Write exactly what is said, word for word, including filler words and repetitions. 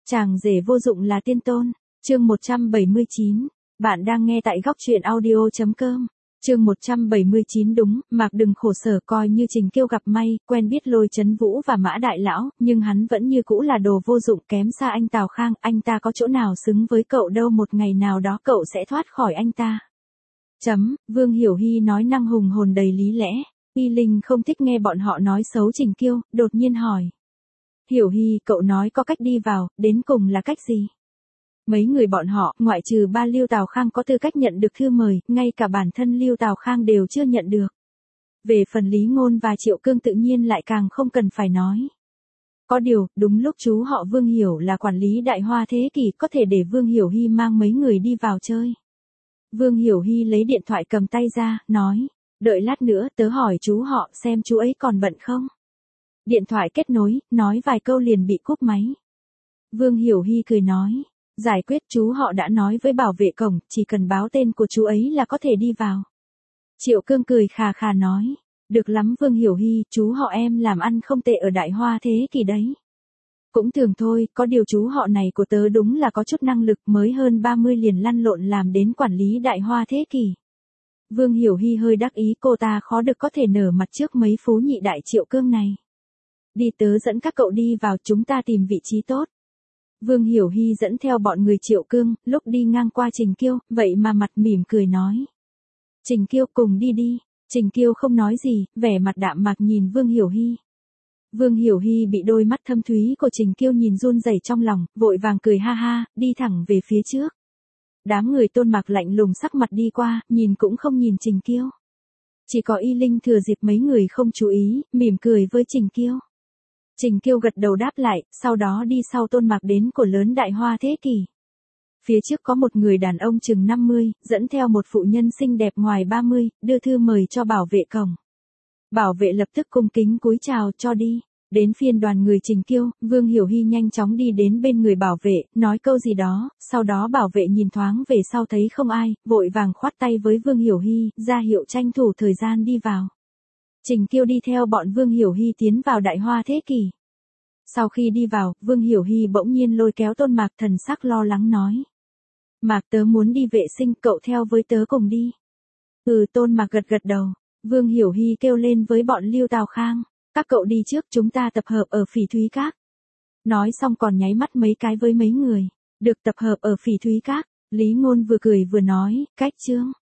Chàng rể vô dụng là tiên tôn. Chương một trăm bảy mươi chín. Bạn đang nghe tại góc truyện audio chấm com. Chương một trăm bảy mươi chín. Đúng, Mạc đừng khổ sở, coi như Trình Kiêu gặp may, quen biết Lôi Chấn Vũ và Mã Đại Lão, nhưng hắn vẫn như cũ là đồ vô dụng, kém xa anh Tào Khang, anh ta có chỗ nào xứng với cậu đâu, một ngày nào đó cậu sẽ thoát khỏi anh ta. Chấm, Vương Hiểu Hy nói năng hùng hồn đầy lý lẽ. Y Linh không thích nghe bọn họ nói xấu Trình Kiêu, đột nhiên hỏi. Hiểu Hy, cậu nói có cách đi vào, đến cùng là cách gì? Mấy người bọn họ, ngoại trừ ba Lưu Tào Khang có tư cách nhận được thư mời, ngay cả bản thân Lưu Tào Khang đều chưa nhận được. Về phần Lý Ngôn và Triệu Cương tự nhiên lại càng không cần phải nói. Có điều, đúng lúc chú họ Vương Hiểu là quản lý Đại Hoa Thế Kỷ, có thể để Vương Hiểu Hy mang mấy người đi vào chơi. Vương Hiểu Hy lấy điện thoại cầm tay ra, nói, đợi lát nữa tớ hỏi chú họ xem chú ấy còn bận không. Điện thoại kết nối, nói vài câu liền bị cúp máy. Vương Hiểu Hy cười nói, giải quyết, chú họ đã nói với bảo vệ cổng, chỉ cần báo tên của chú ấy là có thể đi vào. Triệu Cương cười khà khà nói, được lắm Vương Hiểu Hy, chú họ em làm ăn không tệ ở Đại Hoa Thế Kỷ đấy. Cũng thường thôi, có điều chú họ này của tớ đúng là có chút năng lực, mới hơn ba mươi liền lăn lộn làm đến quản lý Đại Hoa Thế Kỷ. Vương Hiểu Hy hơi đắc ý, cô ta khó được có thể nở mặt trước mấy phú nhị đại Triệu Cương này. Đi, tớ dẫn các cậu đi vào, chúng ta tìm vị trí tốt. Vương Hiểu Hy dẫn theo bọn người Triệu Cương, lúc đi ngang qua Trình Kiêu, vậy mà mặt mỉm cười nói. Trình Kiêu, cùng đi đi. Trình Kiêu không nói gì, vẻ mặt đạm mạc nhìn Vương Hiểu Hy. Vương Hiểu Hy bị đôi mắt thâm thúy của Trình Kiêu nhìn run rẩy trong lòng, vội vàng cười ha ha, đi thẳng về phía trước. Đám người Tôn Mạc lạnh lùng sắc mặt đi qua, nhìn cũng không nhìn Trình Kiêu. Chỉ có Y Linh thừa dịp mấy người không chú ý, mỉm cười với Trình Kiêu. Trình Kiêu gật đầu đáp lại, sau đó đi sau Tôn Mạc đến của lớn Đại Hoa Thế Kỷ. Phía trước có một người đàn ông chừng năm mươi, dẫn theo một phụ nhân xinh đẹp ngoài ba mươi, đưa thư mời cho bảo vệ cổng. Bảo vệ lập tức cung kính cúi chào, cho đi. Đến phiên đoàn người Trình Kiêu, Vương Hiểu Hy nhanh chóng đi đến bên người bảo vệ, nói câu gì đó, sau đó bảo vệ nhìn thoáng về sau thấy không ai, vội vàng khoát tay với Vương Hiểu Hy, ra hiệu tranh thủ thời gian đi vào. Trình Kiêu đi theo bọn Vương Hiểu Hy tiến vào Đại Hoa Thế Kỷ. Sau khi đi vào, Vương Hiểu Hy bỗng nhiên lôi kéo Tôn Mạc, thần sắc lo lắng nói. Mạc, tớ muốn đi vệ sinh, cậu theo với tớ cùng đi. Ừ, Tôn Mạc gật gật đầu. Vương Hiểu Hy kêu lên với bọn Lưu Tào Khang. Các cậu đi trước, chúng ta tập hợp ở Phỉ Thúy Các. Nói xong còn nháy mắt mấy cái với mấy người. Được tập hợp ở Phỉ Thúy Các. Lý Ngôn vừa cười vừa nói, cách chương.